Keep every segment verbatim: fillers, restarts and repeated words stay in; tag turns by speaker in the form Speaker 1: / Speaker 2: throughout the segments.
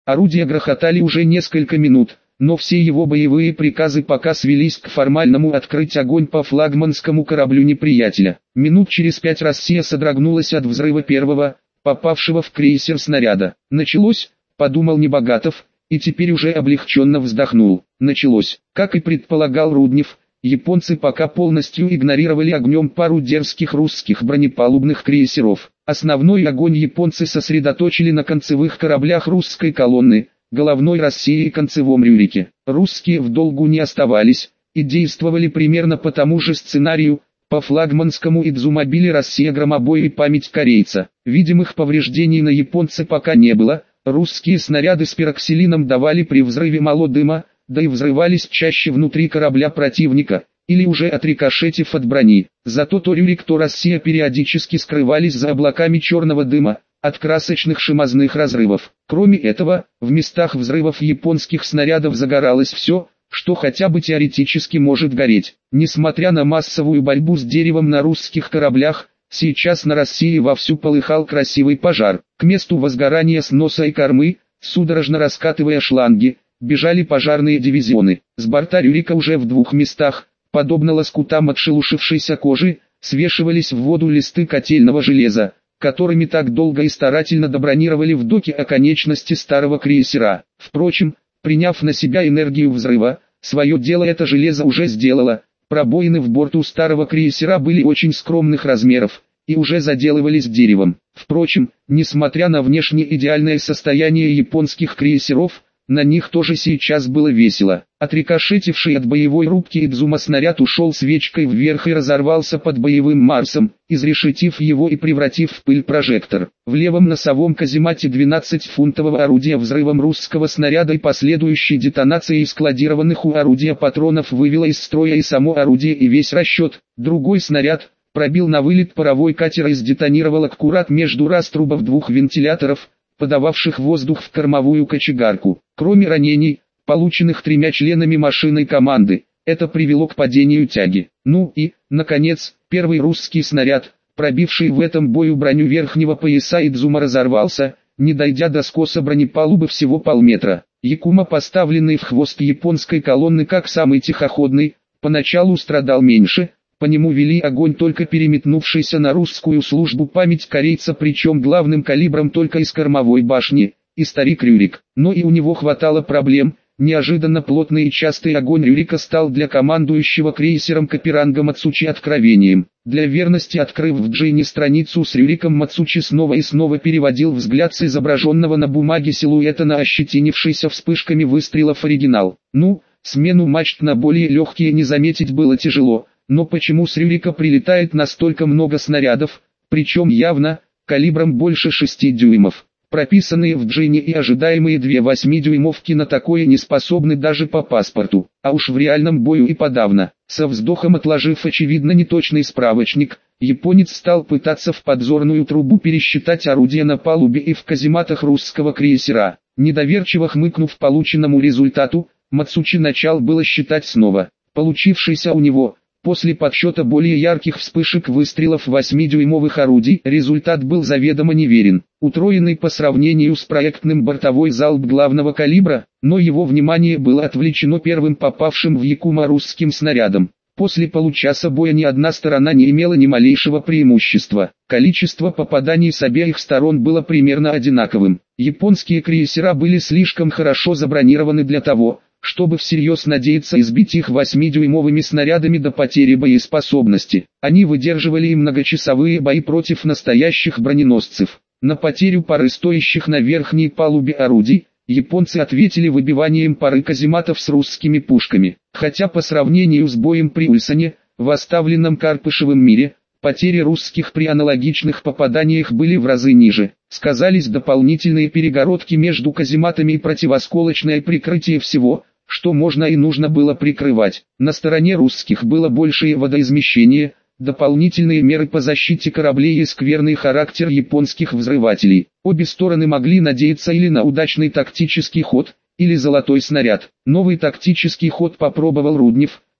Speaker 1: Орудия грохотали уже несколько минут, но все его боевые приказы пока свелись к формальному открыть огонь по флагманскому кораблю неприятеля. Минут через пять Россия содрогнулась от взрыва первого, попавшего в крейсер снаряда. «Началось», — подумал Небогатов, и теперь уже облегченно вздохнул. Началось. Как и предполагал Руднев, японцы пока полностью игнорировали огнем пару дерзких русских бронепалубных крейсеров. Основной огонь японцы сосредоточили на концевых кораблях русской колонны, головной России и концевом Рюрике. Русские в долгу не оставались, и действовали примерно по тому же сценарию. По флагманскому Идзумобили Россия громобой и память корейца. Видимых повреждений на японце пока не было, русские снаряды с пироксилином давали при взрыве мало дыма, да и взрывались чаще внутри корабля противника, или уже отрикошетив от брони. Зато то Рюрик, то Россия периодически скрывались за облаками черного дыма, от красочных шимозных разрывов. Кроме этого, в местах взрывов японских снарядов загоралось все, что хотя бы теоретически может гореть. Несмотря на массовую борьбу с деревом на русских кораблях, сейчас на России вовсю полыхал красивый пожар. К месту возгорания с носа и кормы, судорожно раскатывая шланги, бежали пожарные дивизионы. С борта Рюрика уже в двух местах, подобно лоскутам отшелушившейся кожи, свешивались в воду листы котельного железа, которыми так долго и старательно добронировали в доке оконечности старого крейсера. Впрочем, приняв на себя энергию взрыва, свое дело это железо уже сделало. Пробоины в борту старого крейсера были очень скромных размеров, и уже заделывались деревом. Впрочем, несмотря на внешне идеальное состояние японских крейсеров, на них тоже сейчас было весело. Отрикошетивший от боевой рубки Идзума снаряд ушел свечкой вверх и разорвался под боевым Марсом, изрешетив его и превратив в пыль прожектор. В левом носовом каземате двенадцатифунтового орудия взрывом русского снаряда и последующей детонацией складированных у орудия патронов вывело из строя и само орудие и весь расчет. Другой снаряд пробил на вылет паровой катер и сдетонировал аккурат между раструбов двух вентиляторов, подававших воздух в кормовую кочегарку. Кроме ранений, полученных тремя членами машинной команды, это привело к падению тяги. Ну и, наконец, первый русский снаряд, пробивший в этом бою броню верхнего пояса Идзума, разорвался, не дойдя до скоса бронепалубы всего полметра. Якума, поставленный в хвост японской колонны как самый тихоходный, поначалу страдал меньше. По нему вели огонь только переметнувшийся на русскую службу память корейца, причем главным калибром только из кормовой башни, и старик Рюрик. Но и у него хватало проблем. Неожиданно плотный и частый огонь Рюрика стал для командующего крейсером Каперанга Мацучи откровением. Для верности, открыв в Джине страницу с Рюриком, Мацучи снова и снова переводил взгляд с изображенного на бумаге силуэта на ощетинившийся вспышками выстрелов оригинал. Ну, смену мачт на более легкие не заметить было тяжело. Но почему с Рюрика прилетает настолько много снарядов, причем явно, калибром больше шести дюймов? Прописанные в Джине и ожидаемые две восьмидюймовки на такое не способны даже по паспорту, а уж в реальном бою и подавно. Со вздохом отложив очевидно неточный справочник, японец стал пытаться в подзорную трубу пересчитать орудия на палубе и в казематах русского крейсера. Недоверчиво хмыкнув полученному результату, Мацучи начал было считать снова. Получившийся у него, после подсчета более ярких вспышек выстрелов восьмидюймовых орудий, результат был заведомо неверен. Утроенный по сравнению с проектным бортовой залп главного калибра, но его внимание было отвлечено первым попавшим в Якума русским снарядом. После получаса боя ни одна сторона не имела ни малейшего преимущества. Количество попаданий с обеих сторон было примерно одинаковым. Японские крейсера были слишком хорошо забронированы для того, чтобы всерьез надеяться избить их восьмидюймовыми снарядами до потери боеспособности. Они выдерживали и многочасовые бои против настоящих броненосцев. На потерю пары стоящих на верхней палубе орудий, японцы ответили выбиванием пары казематов с русскими пушками. Хотя по сравнению с боем при Ульсоне, в оставленном Карпышевым мире, потери русских при аналогичных попаданиях были в разы ниже. Сказались дополнительные перегородки между казематами и противосколочное прикрытие всего, что можно и нужно было прикрывать. На стороне русских было большее водоизмещение, дополнительные меры по защите кораблей и скверный характер японских взрывателей. Обе стороны могли надеяться или на удачный тактический ход, или золотой снаряд. Новый тактический ход попробовал Руднев,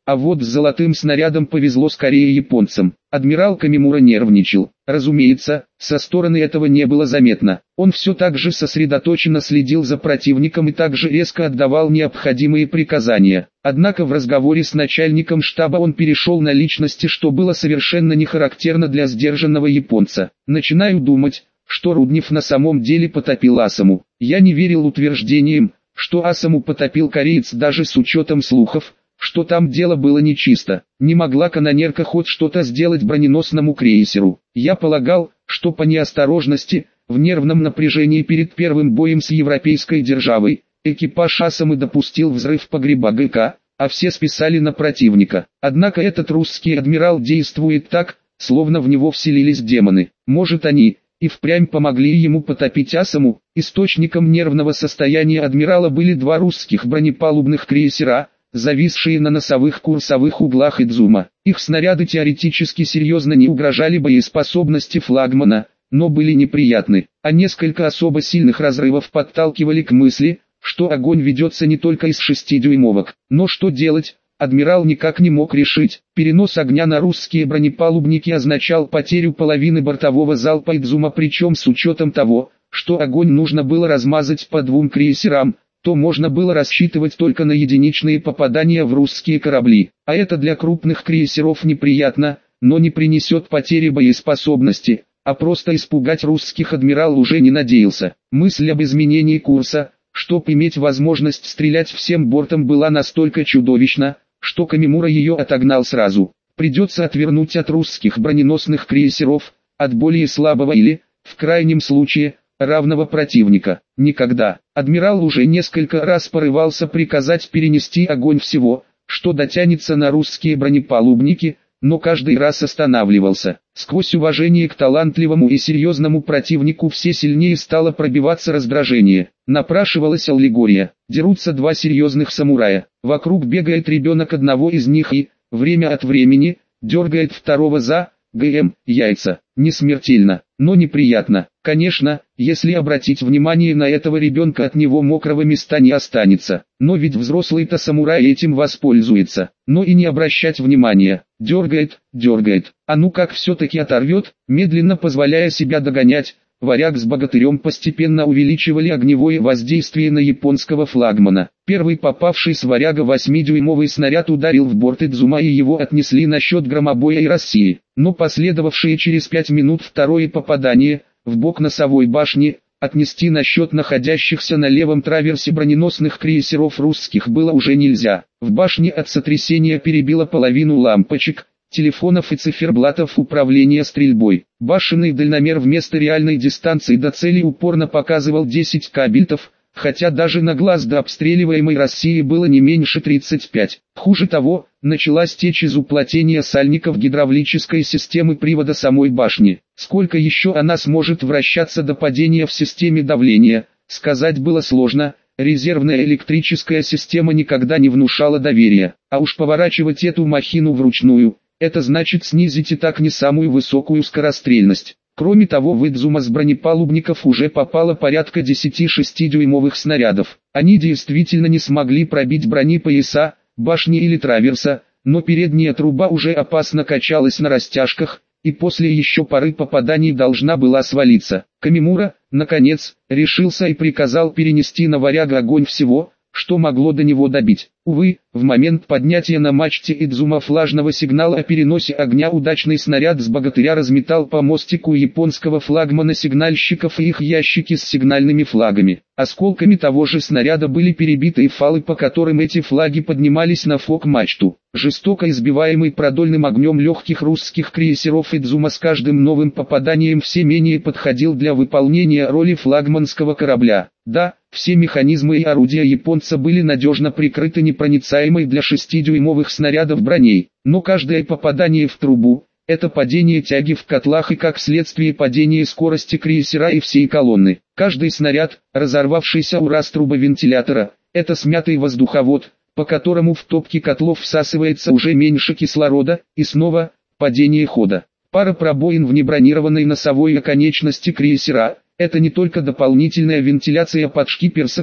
Speaker 1: А вот с золотым снарядом повезло скорее японцам. Адмирал Камимура нервничал. Разумеется, со стороны этого не было заметно. Он все так же сосредоточенно следил за противником и также резко отдавал необходимые приказания. Однако в разговоре с начальником штаба он перешел на личности, что было совершенно не характерно для сдержанного японца. «Начинаю думать, что Руднев на самом деле потопил Асаму. Я не верил утверждениям, что Асаму потопил кореец даже с учетом слухов, что там дело было нечисто. Не могла канонерка хоть что-то сделать броненосному крейсеру. Я полагал, что по неосторожности, в нервном напряжении перед первым боем с европейской державой, экипаж Асамы допустил взрыв погреба ГК, а все списали на противника. Однако этот русский адмирал действует так, словно в него вселились демоны. Может, они и впрямь помогли ему потопить Асаму. Источником нервного состояния адмирала были два русских бронепалубных крейсера, зависшие на носовых курсовых углах Идзума. Их снаряды теоретически серьезно не угрожали боеспособности флагмана, но были неприятны, а несколько особо сильных разрывов подталкивали к мысли, что огонь ведется не только из шестидюймовок. Но что делать, адмирал никак не мог решить. Перенос огня на русские бронепалубники означал потерю половины бортового залпа Идзума, причем с учетом того, что огонь нужно было размазать по двум крейсерам, то можно было рассчитывать только на единичные попадания в русские корабли. А это для крупных крейсеров неприятно, но не принесет потери боеспособности, а просто испугать русских адмирал уже не надеялся. Мысль об изменении курса, чтобы иметь возможность стрелять всем бортом, была настолько чудовищна, что Камимура ее отогнал сразу. Придется отвернуть от русских броненосных крейсеров, от более слабого или, в крайнем случае, равного противника. Никогда. Адмирал уже несколько раз порывался приказать перенести огонь всего, что дотянется на русские бронепалубники, но каждый раз останавливался. Сквозь уважение к талантливому и серьезному противнику все сильнее стало пробиваться раздражение. Напрашивалась аллегория. Дерутся два серьезных самурая. Вокруг бегает ребенок одного из них и, время от времени, дергает второго за ГМ, яйца. Не смертельно, но неприятно. Конечно, если обратить внимание на этого ребенка, от него мокрого места не останется. Но ведь взрослый-то самурай этим воспользуется. Но и не обращать внимания. Дергает, дергает. А ну как все-таки оторвет, медленно позволяя себя догонять. Варяг с богатырем постепенно увеличивали огневое воздействие на японского флагмана. Первый попавший с варяга восьмидюймовый снаряд ударил в борт Идзума, и его отнесли на счет громобоя и России. Но последовавшие через пять минут второе попадание, в бок носовой башни, отнести на счет находящихся на левом траверсе броненосных крейсеров русских было уже нельзя. В башне от сотрясения перебило половину лампочек, телефонов и циферблатов управления стрельбой. Башенный дальномер вместо реальной дистанции до цели упорно показывал десять кабельтов, хотя даже на глаз до обстреливаемой России было не меньше тридцати пяти. Хуже того, началась течь из уплотнения сальников гидравлической системы привода самой башни. Сколько еще она сможет вращаться до падения в системе давления, сказать было сложно. Резервная электрическая система никогда не внушала доверия, а уж поворачивать эту махину вручную – это значит снизить и так не самую высокую скорострельность. Кроме того, в Идзума с бронепалубников уже попало порядка десяти шестидюймовых снарядов. Они действительно не смогли пробить бронепояса, башни или траверса, но передняя труба уже опасно качалась на растяжках, и после еще пары попаданий должна была свалиться. Камимура, наконец, решился и приказал перенести на варяга огонь всего, что могло до него добить. Увы, в момент поднятия на мачте Идзума флажного сигнала о переносе огня удачный снаряд с богатыря разметал по мостику японского флагмана сигнальщиков и их ящики с сигнальными флагами. Осколками того же снаряда были перебиты и фалы, по которым эти флаги поднимались на фок-мачту. Жестоко избиваемый продольным огнем легких русских крейсеров, Идзума с каждым новым попаданием все менее подходил для выполнения роли флагманского корабля. Да, все механизмы и орудия японца были надежно прикрыты непроницаемой для шестидюймовых снарядов броней, но каждое попадание в трубу – это падение тяги в котлах и как следствие падение скорости крейсера и всей колонны. Каждый снаряд, разорвавшийся у раз трубовентилятора, это смятый воздуховод, по которому в топке котлов всасывается уже меньше кислорода, и снова падение хода. Пара пробоин в небронированной носовой оконечности крейсера – это не только дополнительная вентиляция под шкиперсокой,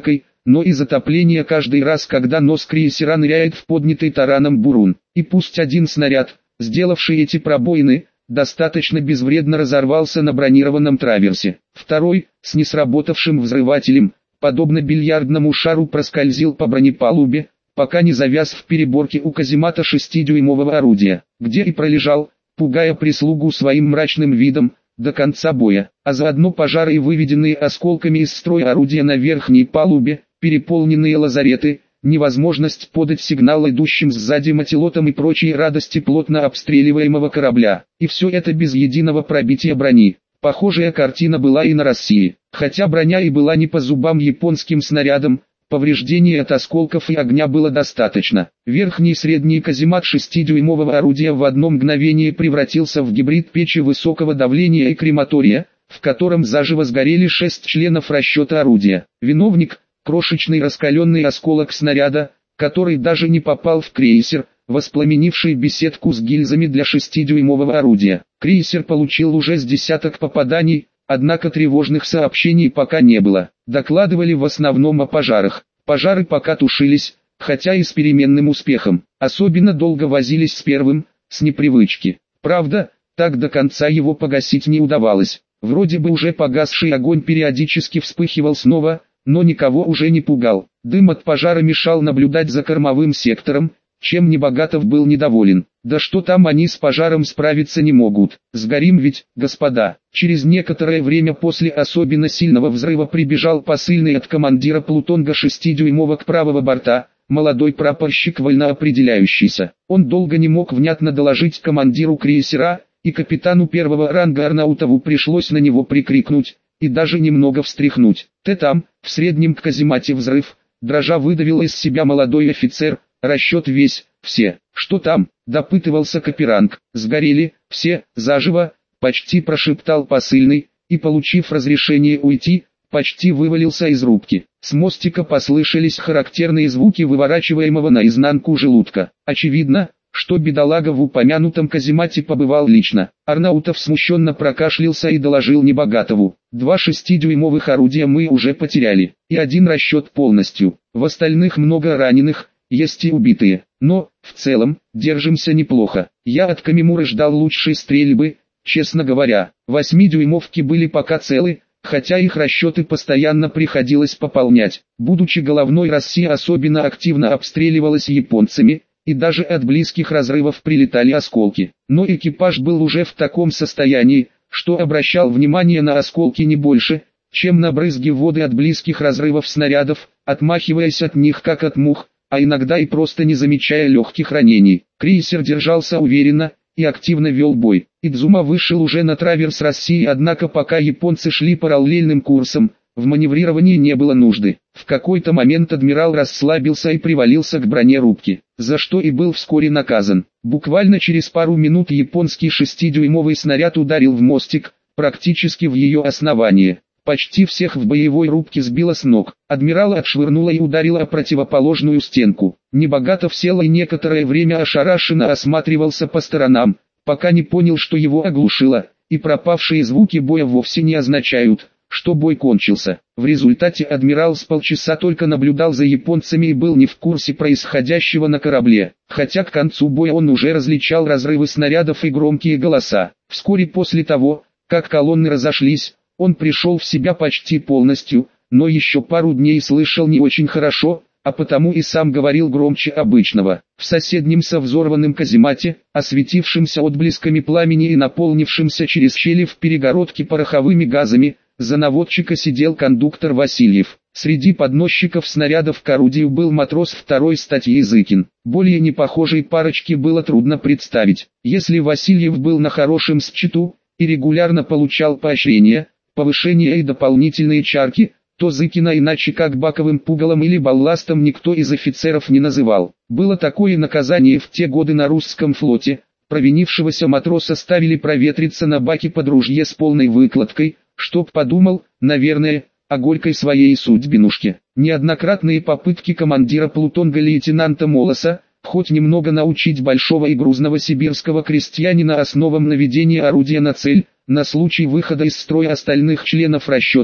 Speaker 1: но и затопление каждый раз, когда нос крейсера ныряет в поднятый тараном бурун. И пусть один снаряд, сделавший эти пробоины, достаточно безвредно разорвался на бронированном траверсе, второй, с несработавшим взрывателем, подобно бильярдному шару проскользил по бронепалубе, пока не завяз в переборке у каземата шестидюймового орудия, где и пролежал, пугая прислугу своим мрачным видом, до конца боя, а заодно пожары и выведенные осколками из строя орудия на верхней палубе, переполненные лазареты, невозможность подать сигнал идущим сзади мотилотам и прочие радости плотно обстреливаемого корабля, и все это без единого пробития брони. Похожая картина была и на России, хотя броня и была не по зубам японским снарядам, повреждений от осколков и огня было достаточно. Верхний и средний каземат шестидюймового орудия в одно мгновение превратился в гибрид печи высокого давления и крематория, в котором заживо сгорели шесть членов расчета орудия. Виновник – крошечный раскаленный осколок снаряда, который даже не попал в крейсер, воспламенивший беседку с гильзами для шестидюймового орудия. Крейсер получил уже с десяток попаданий, однако тревожных сообщений пока не было. Докладывали в основном о пожарах. Пожары пока тушились, хотя и с переменным успехом. Особенно долго возились с первым, с непривычки. Правда, так до конца его погасить не удавалось. Вроде бы уже погасший огонь периодически вспыхивал снова, но никого уже не пугал. Дым от пожара мешал наблюдать за кормовым сектором, чем Небогатов был недоволен. Да что там, они с пожаром справиться не могут. Сгорим ведь, господа. Через некоторое время после особенно сильного взрыва прибежал посыльный от командира Плутонга шестидюймовок правого борта, молодой прапорщик вольноопределяющийся. Он долго не мог внятно доложить командиру крейсера, и капитану первого ранга Арнаутову пришлось на него прикрикнуть, и даже немного встряхнуть. «Ты там, в среднем каземате взрыв», дрожа выдавил из себя молодой офицер. «Расчет весь, все». «Что там?» – допытывался Каперанг. «Сгорели, все, заживо», – почти прошептал посыльный, и, получив разрешение уйти, почти вывалился из рубки. С мостика послышались характерные звуки выворачиваемого наизнанку желудка. Очевидно, что бедолага в упомянутом каземате побывал лично. Арнаутов смущенно прокашлялся и доложил Небогатову: «Два шестидюймовых орудия мы уже потеряли, и один расчет полностью. В остальных много раненых, есть и убитые, но, в целом, держимся неплохо. Я от Камимуры ждал лучшей стрельбы, честно говоря. Восьмидюймовки были пока целы, хотя их расчеты постоянно приходилось пополнять. Будучи головной, Россия особенно активно обстреливалась японцами, и даже от близких разрывов прилетали осколки. Но экипаж был уже в таком состоянии, что обращал внимание на осколки не больше, чем на брызги воды от близких разрывов снарядов, отмахиваясь от них как от мух, а иногда и просто не замечая легких ранений. Крейсер держался уверенно и активно вел бой. Идзума вышел уже на траверс России, однако пока японцы шли параллельным курсом, в маневрировании не было нужды. В какой-то момент адмирал расслабился и привалился к броне рубки, за что и был вскоре наказан. Буквально через пару минут японский шестидюймовый снаряд ударил в мостик, практически в ее основание. Почти всех в боевой рубке сбило с ног. Адмирала отшвырнуло и ударило о противоположную стенку. Небогатов сел и некоторое время ошарашенно осматривался по сторонам, пока не понял, что его оглушило, и пропавшие звуки боя вовсе не означают, что бой кончился. В результате адмирал с полчаса только наблюдал за японцами и был не в курсе происходящего на корабле, хотя к концу боя он уже различал разрывы снарядов и громкие голоса. Вскоре после того, как колонны разошлись, он пришел в себя почти полностью, но еще пару дней слышал не очень хорошо, а потому и сам говорил громче обычного. В соседнем со взорванным каземате, осветившемся отблесками пламени и наполнившемся через щели в перегородке пороховыми газами, за наводчика сидел кондуктор Васильев. Среди подносчиков снарядов к орудию был матрос второй статьи Зыкин. Более непохожей парочки было трудно представить. Если Васильев был на хорошем счету и регулярно получал поощрения, повышения и дополнительные чарки, то Зыкина иначе как баковым пугалом или балластом никто из офицеров не называл. Было такое наказание в те годы на русском флоте: провинившегося матроса ставили проветриться на баке под ружье с полной выкладкой, чтоб подумал, наверное, о горькой своей судьбинушке. Неоднократные попытки командира Плутонга лейтенанта Молоса, хоть немного научить большого и грузного сибирского крестьянина основам наведения орудия на цель, на случай выхода из строя остальных членов расчета,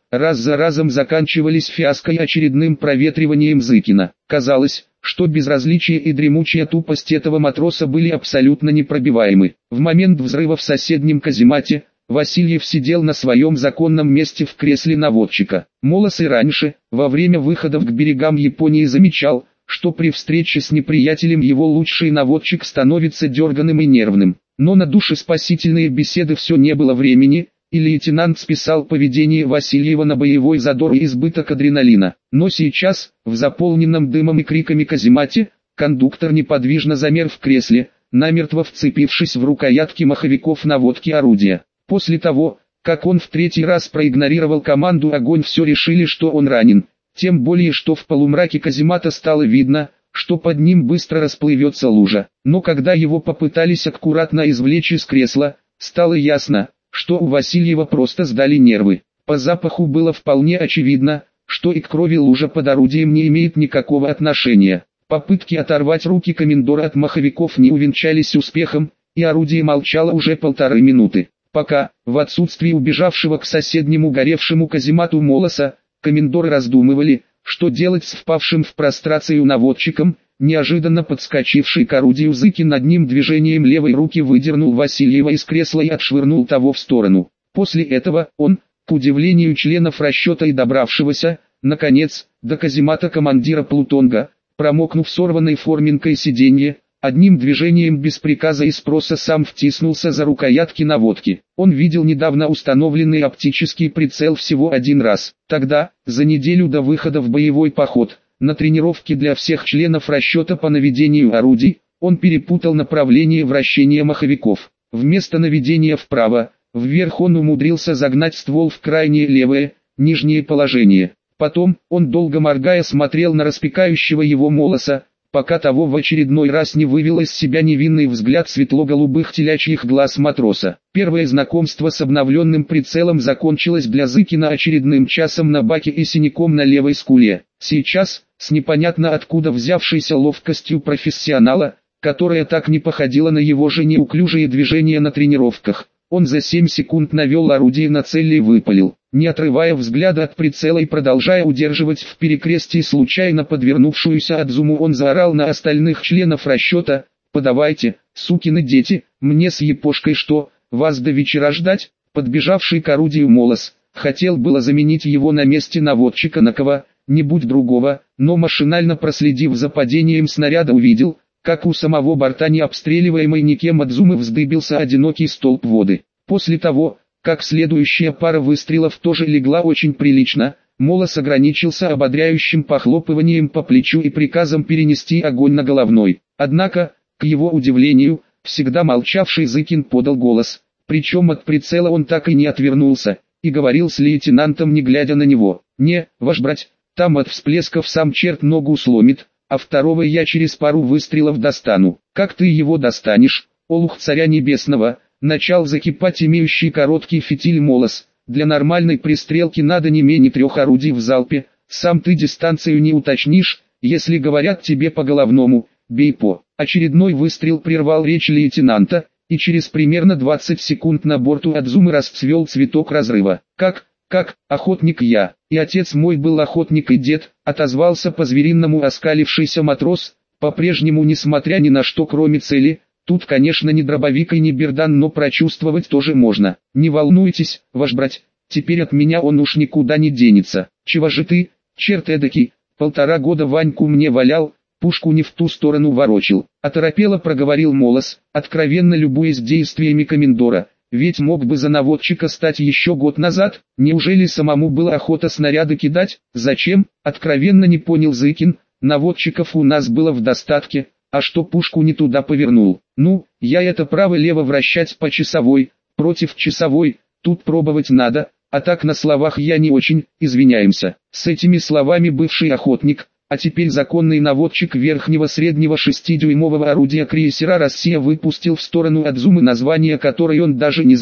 Speaker 1: раз за разом заканчивались фиаско и очередным проветриванием Зыкина. Казалось, что безразличие и дремучая тупость этого матроса были абсолютно непробиваемы. В момент взрыва в соседнем каземате Васильев сидел на своем законном месте в кресле наводчика. Молос и раньше, во время выходов к берегам Японии, замечал, что при встрече с неприятелем его лучший наводчик становится дерганым и нервным. Но на душеспасительные беседы все не было времени, и лейтенант списал поведение Васильева на боевой задор и избыток адреналина. Но сейчас, в заполненном дымом и криками каземате, кондуктор неподвижно замер в кресле, намертво вцепившись в рукоятки маховиков наводки орудия. После того, как он в третий раз проигнорировал команду «Огонь», все решили, что он ранен. Тем более, что в полумраке каземата стало видно, что под ним быстро расплывется лужа. Но когда его попытались аккуратно извлечь из кресла, стало ясно, что у Васильева просто сдали нервы. По запаху было вполне очевидно, что и к крови лужа под орудием не имеет никакого отношения. Попытки оторвать руки комендора от маховиков не увенчались успехом, и орудие молчало уже полторы минуты. Пока, в отсутствии убежавшего к соседнему горевшему каземату Молоса, комендоры раздумывали, что делать с впавшим в прострацию наводчиком, неожиданно подскочивший к орудию Зыкин одним движением левой руки выдернул Васильева из кресла и отшвырнул того в сторону. После этого он, к удивлению членов расчета и добравшегося, наконец, до каземата командира Плутонга, промокнув сорванной форменкой сиденье, одним движением без приказа и спроса сам втиснулся за рукоятки наводки. Он видел недавно установленный оптический прицел всего один раз. Тогда, за неделю до выхода в боевой поход, на тренировке для всех членов расчета по наведению орудий, он перепутал направление вращения маховиков. Вместо наведения вправо, вверх он умудрился загнать ствол в крайнее левое, нижнее положение. Потом, он долго моргая смотрел на распекающего его Молоса, пока того в очередной раз не вывел из себя невинный взгляд светло-голубых телячьих глаз матроса. Первое знакомство с обновленным прицелом закончилось для Зыкина очередным часом на баке и синяком на левой скуле. Сейчас, с непонятно откуда взявшейся ловкостью профессионала, которая так не походила на его же неуклюжие движения на тренировках, он за семь секунд навел орудие на цель и выпалил. Не отрывая взгляда от прицела и продолжая удерживать в перекрестии случайно подвернувшуюся Адзуму, он заорал на остальных членов расчета: «Подавайте, сукины дети, мне с епошкой что, вас до вечера ждать?» Подбежавший к орудию Молос хотел было заменить его на месте наводчика на кого-нибудь другого, но машинально проследив за падением снаряда увидел, как у самого борта необстреливаемой никем Адзумы вздыбился одинокий столб воды. После того, как следующая пара выстрелов тоже легла очень прилично, Молос ограничился ободряющим похлопыванием по плечу и приказом перенести огонь на головной. Однако, к его удивлению, всегда молчавший Зыкин подал голос, причем от прицела он так и не отвернулся, и говорил с лейтенантом, не глядя на него: «Не, ваш брать, там от всплесков сам черт ногу сломит, а второго я через пару выстрелов достану». «Как ты его достанешь, олух царя небесного?» Начал закипать имеющий короткий фитиль Молос. «Для нормальной пристрелки надо не менее трех орудий в залпе, сам ты дистанцию не уточнишь, если говорят тебе по головному, бей по». Очередной выстрел прервал речь лейтенанта, и через примерно двадцать секунд на борту Адзумы расцвел цветок разрыва. «Как, как, охотник я, и отец мой был охотник и дед», отозвался по-звериному оскалившийся матрос, по-прежнему несмотря ни на что кроме цели. Тут, конечно, не дробовик и не бердан, но прочувствовать тоже можно. «Не волнуйтесь, ваш брать, теперь от меня он уж никуда не денется». «Чего же ты, черт эдакий, полтора года Ваньку мне валял, пушку не в ту сторону ворочил», оторопело проговорил Молос, откровенно любуясь действиями комендора. «Ведь мог бы за наводчика стать еще год назад, неужели самому было охота снаряды кидать? Зачем?» Откровенно не понял Зыкин. «Наводчиков у нас было в достатке, а что пушку не туда повернул? Ну, я это право-лево вращать по часовой, против часовой, тут пробовать надо, а так на словах я не очень, извиняемся». С этими словами бывший охотник, а теперь законный наводчик верхнего среднего шестидюймового орудия крейсера «Россия» выпустил в сторону Адзумы название, которое он даже не знал,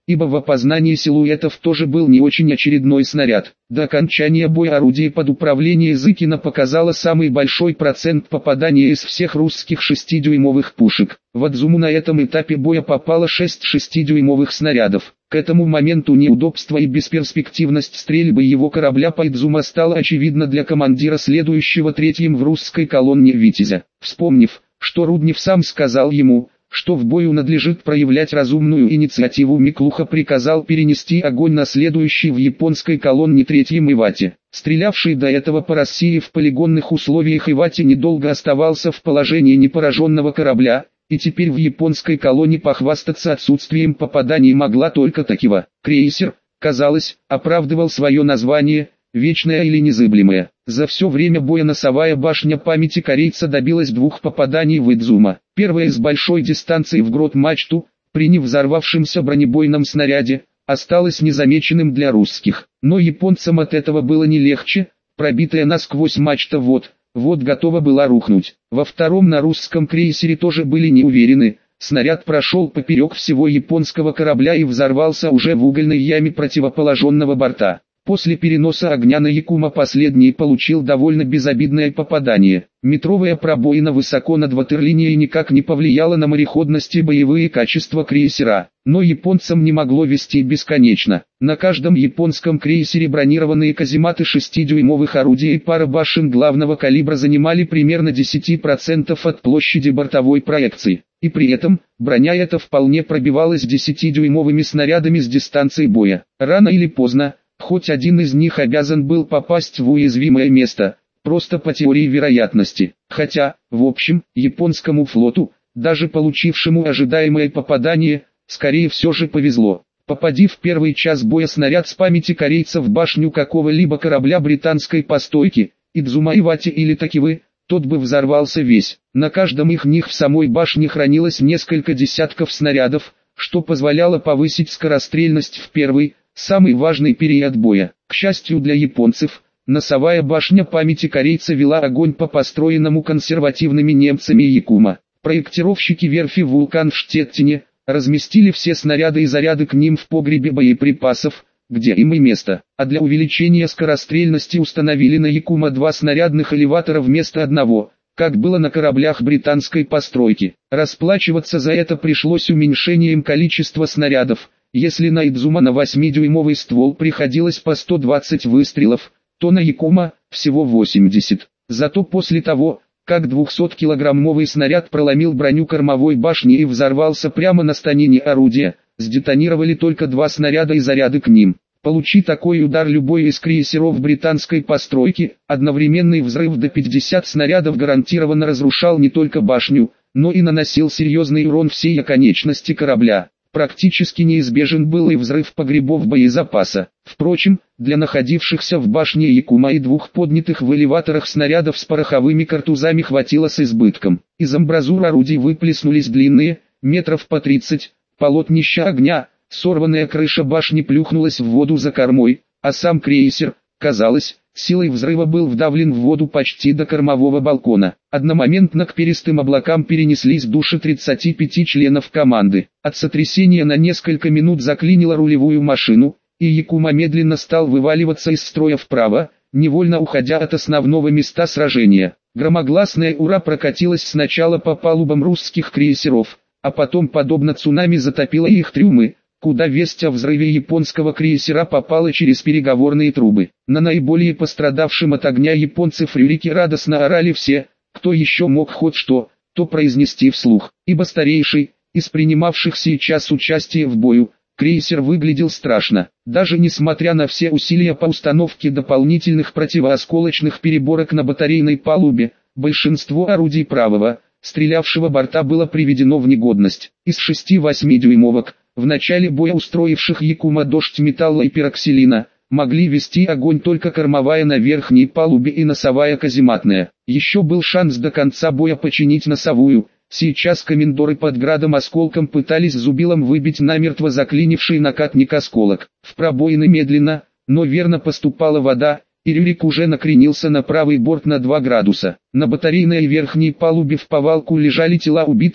Speaker 1: ибо в опознании силуэтов тоже был не очень очередной снаряд. До окончания боя орудие под управлением Зыкина показало самый большой процент попадания из всех русских шестидюймовых пушек. В Адзуму на этом этапе боя попало шесть шестидюймовых снарядов. К этому моменту неудобство и бесперспективность стрельбы его корабля по Идзума стало очевидно для командира, следующего третьим в русской колонне «Витязя». Вспомнив, что Руднев сам сказал ему, что в бою надлежит проявлять разумную инициативу, Миклуха приказал перенести огонь на следующий в японской колонне третьем Ивате. Стрелявший до этого по России в полигонных условиях Ивате недолго оставался в положении непораженного корабля, и теперь в японской колонне похвастаться отсутствием попаданий могла только Токива. Крейсер, казалось, оправдывал свое название «Вечное или незыблемое». За все время боя носовая башня памяти корейца добилась двух попаданий в Идзума. Первое с большой дистанции в грот-мачту, при невзорвавшемся бронебойном снаряде, осталось незамеченным для русских. Но японцам от этого было не легче, пробитая насквозь мачта вот, вот готова была рухнуть. Во втором на русском крейсере тоже были не уверены, снаряд прошел поперек всего японского корабля и взорвался уже в угольной яме противоположенного борта. После переноса огня на Якума последний получил довольно безобидное попадание. Метровая пробоина высоко над ватерлинией никак не повлияла на мореходность и боевые качества крейсера, но японцам не могло вести бесконечно. На каждом японском крейсере бронированные казематы шестидюймовых орудий и пара башен главного калибра занимали примерно десять процентов от площади бортовой проекции. И при этом, броня эта вполне пробивалась десятидюймовыми снарядами с дистанции боя. Рано или поздно, хоть один из них обязан был попасть в уязвимое место, просто по теории вероятности. Хотя, в общем, японскому флоту, даже получившему ожидаемое попадание, скорее все же повезло. Попади в первый час боя снаряд с памяти корейца в башню какого-либо корабля британской постройки, Идзума Ивате или Токивы, тот бы взорвался весь. На каждом их них в самой башне хранилось несколько десятков снарядов, что позволяло повысить скорострельность в первый, самый важный период боя. К счастью для японцев, носовая башня памяти корейца вела огонь по построенному консервативными немцами Якума. Проектировщики верфи «Вулкан» в Штеттине разместили все снаряды и заряды к ним в погребе боеприпасов, где им и место, а для увеличения скорострельности установили на Якума два снарядных элеватора вместо одного, как было на кораблях британской постройки. Расплачиваться за это пришлось уменьшением количества снарядов. Если на Идзума на восьмидюймовый ствол приходилось по сто двадцать выстрелов, то на Якума всего восемьдесят. Зато после того, как двухсоткилограммовый снаряд проломил броню кормовой башни и взорвался прямо на станине орудия, сдетонировали только два снаряда и заряды к ним. Получи такой удар любой из крейсеров британской постройки, одновременный взрыв до пятидесяти снарядов гарантированно разрушал не только башню, но и наносил серьезный урон всей оконечности корабля. Практически неизбежен был и взрыв погребов боезапаса. Впрочем, для находившихся в башне Якума и двух поднятых в элеваторах снарядов с пороховыми картузами хватило с избытком. Из амбразур орудий выплеснулись длинные, метров по тридцать, полотнища огня, сорванная крыша башни плюхнулась в воду за кормой, а сам крейсер, казалось, силой взрыва был вдавлен в воду почти до кормового балкона. Одномоментно к перистым облакам перенеслись души тридцати пяти членов команды. От сотрясения на несколько минут заклинило рулевую машину, и Якума медленно стал вываливаться из строя вправо, невольно уходя от основного места сражения. Громогласное «Ура» прокатилось сначала по палубам русских крейсеров, а потом подобно цунами затопило их трюмы, куда весть о взрыве японского крейсера попала через переговорные трубы. На наиболее пострадавшем от огня японцев Рюрике радостно орали все, кто еще мог хоть что, то произнести вслух, ибо старейший, из принимавших сейчас участие в бою, крейсер выглядел страшно. Даже несмотря на все усилия по установке дополнительных противоосколочных переборок на батарейной палубе, большинство орудий правого, стрелявшего борта было приведено в негодность. Из шести восьмидюймовок, в начале боя устроивших Якума дождь металла и пироксилина, могли вести огонь только кормовая на верхней палубе и носовая казематная. Еще был шанс до конца боя починить носовую. Сейчас комендоры под градом осколком пытались зубилом выбить намертво заклинивший накатник осколок. В пробоины медленно, но верно поступала вода, и Рюрик уже накренился на правый борт на два градуса. На батарейной верхней палубе в повалку лежали тела убитых,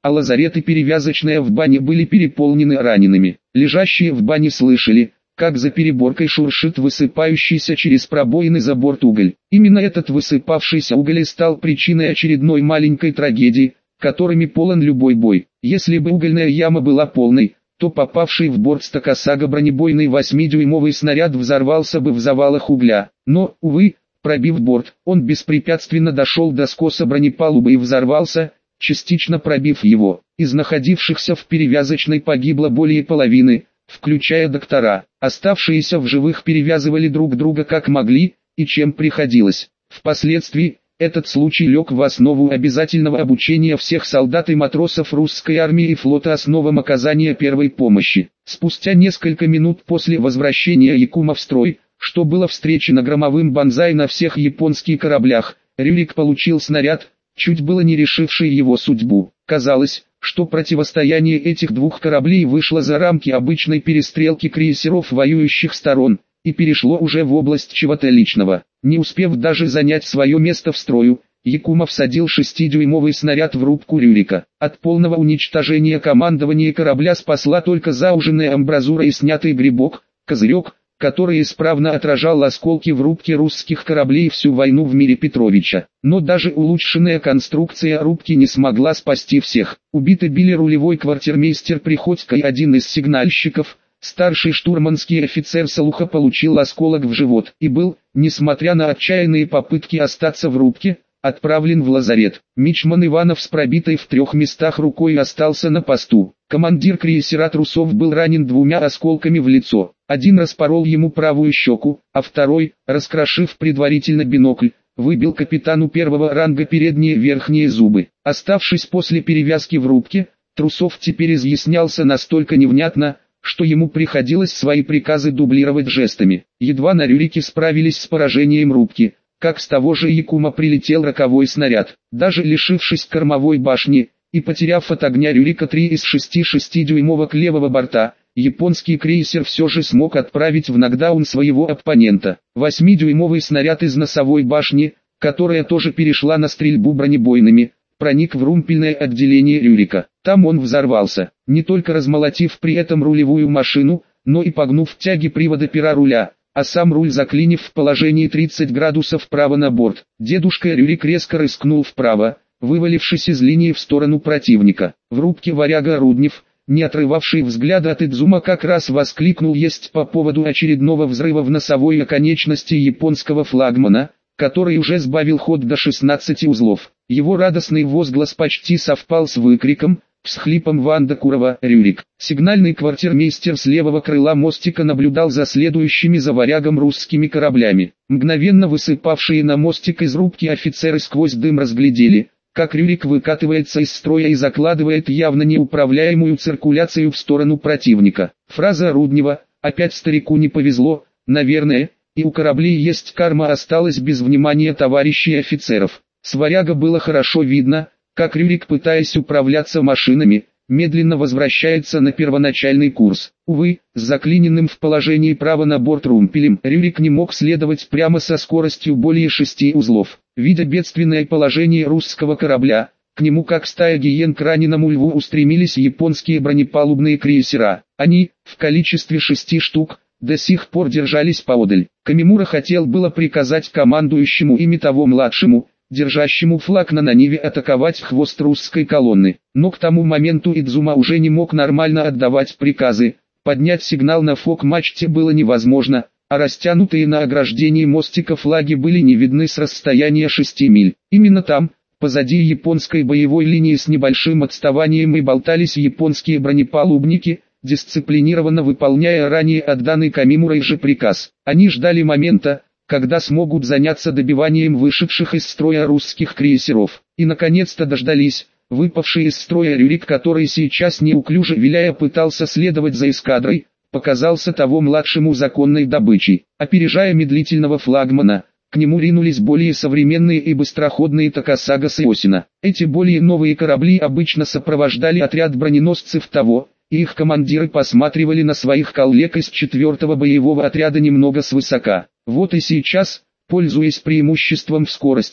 Speaker 1: а лазарет и перевязочная в бане были переполнены ранеными. Лежащие в бане слышали, как за переборкой шуршит высыпающийся через пробоины за борт уголь. Именно этот высыпавшийся уголь и стал причиной очередной маленькой трагедии, которыми полон любой бой. Если бы угольная яма была полной, то попавший в борт Стакасага бронебойный восьмидюймовый снаряд взорвался бы в завалах угля. Но, увы, пробив борт, он беспрепятственно дошел до скоса бронепалубы и взорвался, частично пробив его. Из находившихся в перевязочной погибло более половины, включая доктора. Оставшиеся в живых перевязывали друг друга как могли, и чем приходилось. Впоследствии, этот случай лег в основу обязательного обучения всех солдат и матросов русской армии и флота основам оказания первой помощи. Спустя несколько минут после возвращения Якума в строй, что было встречено громовым бонзай на всех японских кораблях, Рюрик получил снаряд, чуть было не решивший его судьбу. Казалось, что противостояние этих двух кораблей вышло за рамки обычной перестрелки крейсеров воюющих сторон, и перешло уже в область чего-то личного. Не успев даже занять свое место в строю, Якума всадил шестидюймовый снаряд в рубку Рюрика. От полного уничтожения командования корабля спасла только зауженная амбразура и снятый грибок, козырек, который исправно отражал осколки в рубке русских кораблей всю войну в мире Петровича. Но даже улучшенная конструкция рубки не смогла спасти всех. Убиты били рулевой квартирмейстер Приходько и один из сигнальщиков. Старший штурманский офицер Салуха получил осколок в живот и был, несмотря на отчаянные попытки остаться в рубке, отправлен в лазарет. Мичман Иванов с пробитой в трех местах рукой остался на посту. Командир крейсера Трусов был ранен двумя осколками в лицо. Один распорол ему правую щеку, а второй, раскрошив предварительно бинокль, выбил капитану первого ранга передние верхние зубы. Оставшись после перевязки в рубке, Трусов теперь изъяснялся настолько невнятно, что ему приходилось свои приказы дублировать жестами. Едва на Рюрике справились с поражением рубки, как с того же Якума прилетел роковой снаряд. Даже лишившись кормовой башни и потеряв от огня Рюрика три из шести шестидюймовок левого борта, японский крейсер все же смог отправить в нокдаун своего оппонента. Восьмидюймовый снаряд из носовой башни, которая тоже перешла на стрельбу бронебойными, проник в румпельное отделение Рюрика. Там он взорвался, не только размолотив при этом рулевую машину, но и погнув тяги привода пера руля, а сам руль заклинив в положении тридцать градусов вправо на борт. Дедушка Рюрик резко рыскнул вправо, вывалившись из линии в сторону противника. В рубке варяга Руднев, не отрывавший взгляда от Идзума, как раз воскликнул есть по поводу очередного взрыва в носовой оконечности японского флагмана, который уже сбавил ход до шестнадцати узлов. Его радостный возглас почти совпал с выкриком, всхлипом Ванда Курова «Рюрик». Сигнальный квартирмейстер с левого крыла мостика наблюдал за следующими за варягом русскими кораблями. Мгновенно высыпавшие на мостик из рубки офицеры сквозь дым разглядели, как Рюрик выкатывается из строя и закладывает явно неуправляемую циркуляцию в сторону противника. Фраза Руднева «опять старику не повезло», наверное, и у кораблей есть карма осталась без внимания товарищей офицеров. С варяга было хорошо видно, как Рюрик, пытаясь управляться машинами, медленно возвращается на первоначальный курс. Увы, с заклиненным в положении право на борт румпелем, Рюрик не мог следовать прямо со скоростью более шести узлов. Видя бедственное положение русского корабля, к нему как стая гиен к раненому льву устремились японские бронепалубные крейсера. Они, в количестве шести штук, до сих пор держались поодаль. Камимура хотел было приказать командующему ими того младшему, держащему флаг на Наниве, атаковать хвост русской колонны. Но к тому моменту Идзума уже не мог нормально отдавать приказы. Поднять сигнал на фок-мачте было невозможно, а растянутые на ограждении мостика флаги были не видны с расстояния шести миль. Именно там, позади японской боевой линии с небольшим отставанием, и болтались японские бронепалубники, дисциплинированно выполняя ранее отданный Камимурой же приказ. Они ждали момента, когда смогут заняться добиванием вышедших из строя русских крейсеров. И наконец-то дождались. Выпавший из строя Рюрик, который сейчас неуклюже виляя пытался следовать за эскадрой, показался того младшему законной добычей. Опережая медлительного флагмана, к нему ринулись более современные и быстроходные Такасага с Иосина. Эти более новые корабли обычно сопровождали отряд броненосцев того, и их командиры посматривали на своих коллег из четвертого боевого отряда немного свысока. Вот и сейчас, пользуясь преимуществом в скорости,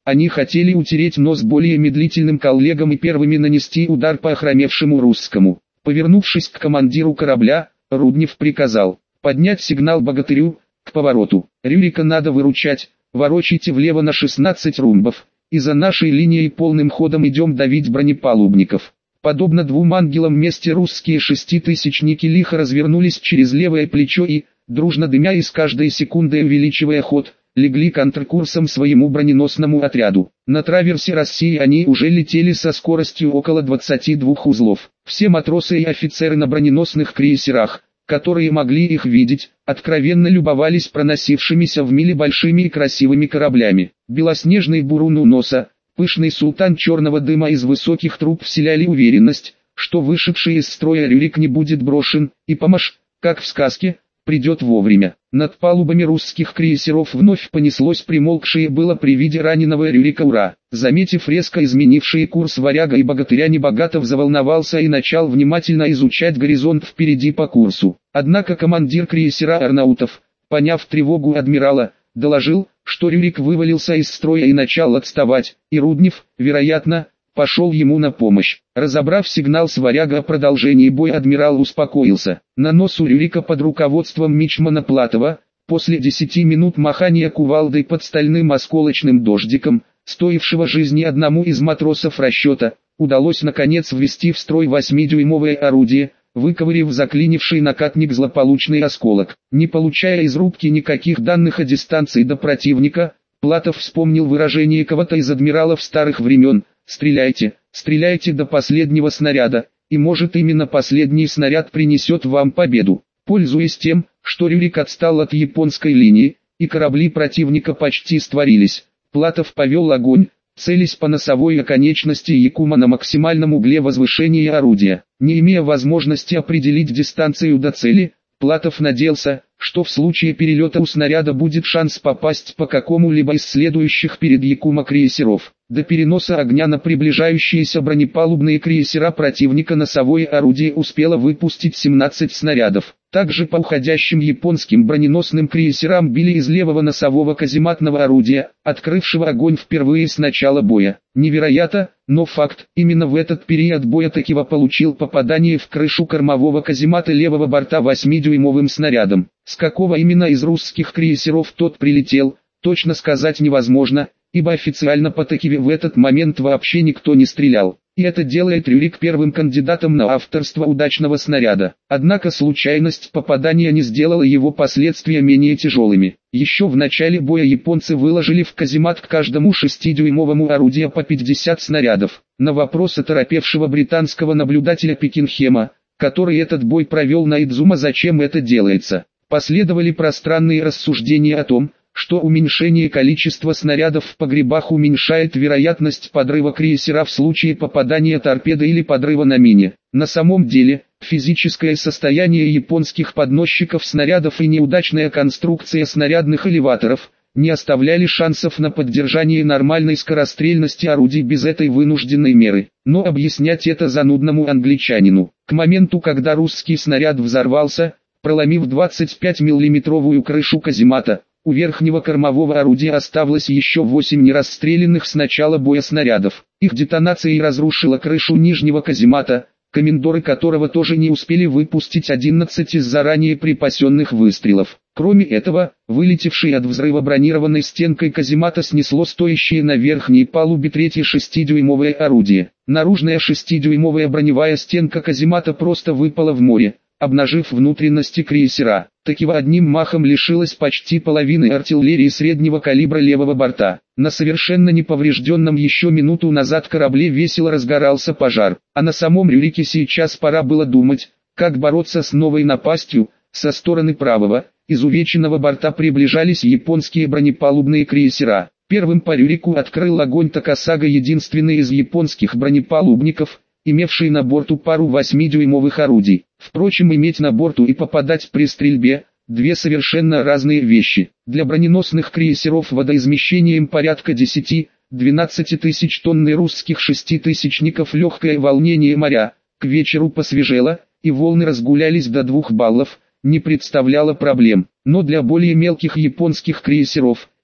Speaker 1: Они хотели утереть нос более медлительным коллегам и первыми нанести удар по охромевшему русскому. Повернувшись к командиру корабля, Руднев приказал поднять сигнал богатырю к повороту. Рюрика надо выручать, ворочайте влево на шестнадцать румбов, и за нашей линией полным ходом идем давить бронепалубников. Подобно двум ангелам вместе русские шеститысячники лихо развернулись через левое плечо и, дружно дымя и с каждой секундой увеличивая ход, легли контркурсом своему броненосному отряду. На траверсе России они уже летели со скоростью около двадцати двух узлов. Все матросы и офицеры на броненосных крейсерах, которые могли их видеть, откровенно любовались проносившимися в миле большими и красивыми кораблями. Белоснежный бурун у носа, пышный султан черного дыма из высоких труб вселяли уверенность, что вышедший из строя Рюрик не будет брошен, и помощь, как в сказке, придет вовремя. Над палубами русских крейсеров вновь понеслось примолкшее было при виде раненого Рюрика «Ура!». Заметив резко изменивший курс варяга и богатыря, Небогатов заволновался и начал внимательно изучать горизонт впереди по курсу. Однако командир крейсера Арнаутов, поняв тревогу адмирала, доложил, что Рюрик вывалился из строя и начал отставать, и Руднев, вероятно, пошел ему на помощь. Разобрав сигнал с варяга о продолжении боя, адмирал успокоился. На носу Рюрика под руководством мичмана Платова, после десяти минут махания кувалдой под стальным осколочным дождиком, стоившего жизни одному из матросов расчета, удалось наконец ввести в строй восьмидюймовое орудие, выковырив заклинивший накатник злополучный осколок. Не получая из рубки никаких данных о дистанции до противника, Платов вспомнил выражение кого-то из адмиралов старых времен: «Стреляйте, стреляйте до последнего снаряда, и может именно последний снаряд принесет вам победу». Пользуясь тем, что Рюрик отстал от японской линии, и корабли противника почти створились, Платов повел огонь, целясь по носовой оконечности Якума на максимальном угле возвышения орудия. Не имея возможности определить дистанцию до цели, Платов надеялся, что в случае перелета у снаряда будет шанс попасть по какому-либо из следующих перед Якума крейсеров. До переноса огня на приближающиеся бронепалубные крейсера противника носовое орудие успело выпустить семнадцать снарядов. Также по уходящим японским броненосным крейсерам били из левого носового казематного орудия, открывшего огонь впервые с начала боя. Невероятно, но факт, именно в этот период боя Токива получил попадание в крышу кормового каземата левого борта восьмидюймовым снарядом. С какого именно из русских крейсеров тот прилетел, точно сказать невозможно, ибо официально по Токиве в этот момент вообще никто не стрелял. И это делает Рюрик первым кандидатом на авторство удачного снаряда. Однако случайность попадания не сделала его последствия менее тяжелыми. Еще в начале боя японцы выложили в каземат к каждому шестидюймовому орудию по пятьдесят снарядов. На вопрос оторопевшего британского наблюдателя Пекинхема, который этот бой провел на Идзума, зачем это делается, последовали пространные рассуждения о том, что уменьшение количества снарядов в погребах уменьшает вероятность подрыва крейсера в случае попадания торпеды или подрыва на мине. На самом деле, физическое состояние японских подносчиков снарядов и неудачная конструкция снарядных элеваторов не оставляли шансов на поддержание нормальной скорострельности орудий без этой вынужденной меры. Но объяснять это занудному англичанину. К моменту, когда русский снаряд взорвался, проломив двадцать пять миллиметровую крышу каземата, у верхнего кормового орудия оставалось еще восемь нерастрелянных с начала боя снарядов. Их детонацией разрушила крышу нижнего каземата, комендоры которого тоже не успели выпустить одиннадцать из заранее припасенных выстрелов. Кроме этого, вылетевшей от взрыва бронированной стенкой каземата снесло стоящее на верхней палубе третье шестидюймовое орудие. Наружная шестидюймовая броневая стенка каземата просто выпала в море, обнажив внутренности крейсера. Токива одним махом лишилась почти половины артиллерии среднего калибра левого борта. На совершенно неповрежденном еще минуту назад корабле весело разгорался пожар, а на самом Рюрике сейчас пора было думать, как бороться с новой напастью. Со стороны правого, изувеченного борта приближались японские бронепалубные крейсера. Первым по Рюрику открыл огонь Такасага, единственный из японских бронепалубников, имевший на борту пару восьмидюймовых орудий. Впрочем, иметь на борту и попадать при стрельбе – две совершенно разные вещи. Для броненосных крейсеров водоизмещением порядка десяти-двенадцати тысяч тонн и русских шеститысячников легкое волнение моря, к вечеру посвежело, и волны разгулялись до двух баллов, не представляло проблем. Но для более мелких японских крейсеров,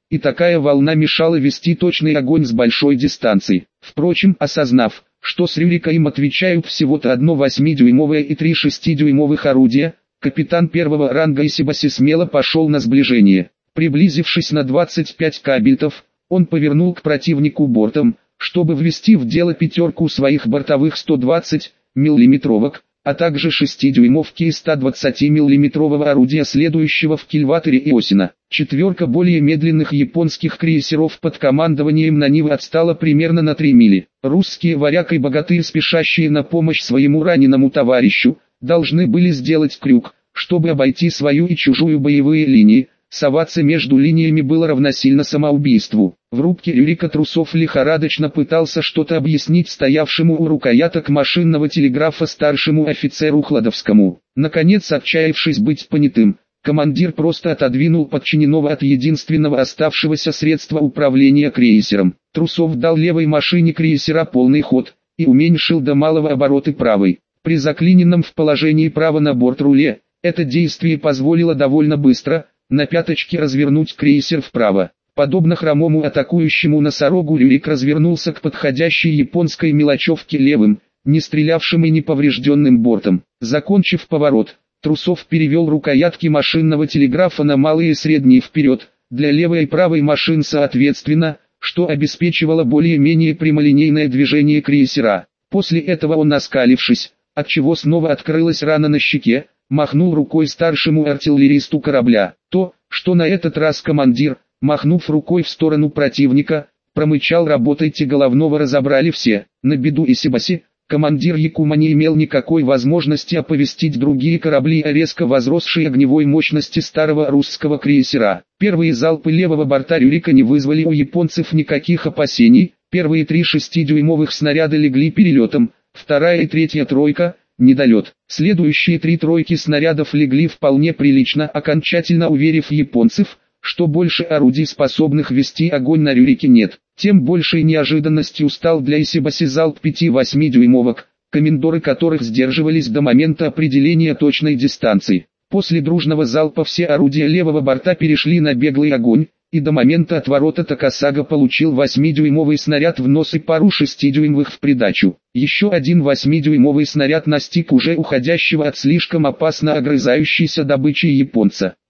Speaker 1: и такая волна мешала вести точный огонь с большой дистанции. Впрочем, осознав, что с Рюрика им отвечают всего-то одно восьмидюймовое и три шестидюймовых орудия, капитан первого ранга Исибаси смело пошел на сближение. Приблизившись на двадцать пять кабельтов, он повернул к противнику бортом, чтобы ввести в дело пятерку своих бортовых сто двадцать миллиметровок, а также шестидюймовки и ста двадцати миллиметрового орудия, следующего в кильваторе Иосина. Четверка более медленных японских крейсеров под командованием Нанивы отстала примерно на три мили. Русские варяг и богатырь, спешащие на помощь своему раненому товарищу, должны были сделать крюк, чтобы обойти свою и чужую боевые линии. Соваться между линиями было равносильно самоубийству. В рубке Рюрика Трусов лихорадочно пытался что-то объяснить стоявшему у рукояток машинного телеграфа старшему офицеру Хладовскому. Наконец, отчаявшись быть понятым, командир просто отодвинул подчиненного от единственного оставшегося средства управления крейсером. Трусов дал левой машине крейсера полный ход и уменьшил до малого обороты правой. При заклиненном в положении право на борт руле, это действие позволило довольно быстро на пяточке развернуть крейсер вправо. Подобно хромому атакующему носорогу, Рюрик развернулся к подходящей японской мелочевке левым, не стрелявшим и неповрежденным бортом. Закончив поворот, Трусов перевел рукоятки машинного телеграфа на малые и средние вперед, для левой и правой машин соответственно, что обеспечивало более-менее прямолинейное движение крейсера. После этого он, оскалившись, отчего снова открылась рана на щеке, махнул рукой старшему артиллеристу корабля. То, что на этот раз командир, махнув рукой в сторону противника, промычал: «Работайте головного», разобрали все. На беду Исибаси, командир Якума не имел никакой возможности оповестить другие корабли о резко возросшей огневой мощности старого русского крейсера. Первые залпы левого борта Рюрика не вызвали у японцев никаких опасений. Первые три шестидюймовых снаряда легли перелетом, вторая и третья тройка – недолет. Следующие три тройки снарядов легли вполне прилично, окончательно уверив японцев, что больше орудий, способных вести огонь на Рюрике, нет. Тем большей неожиданностью стал для Исибаси залп пяти восьмидюймовок, комендоры которых сдерживались до момента определения точной дистанции. После дружного залпа все орудия левого борта перешли на беглый огонь, и до момента отворота Такасага получил восьмидюймовый снаряд в нос и пару шестидюймовых в придачу. Еще один восьмидюймовый снаряд настиг уже уходящего от слишком опасно огрызающейся добычи японца.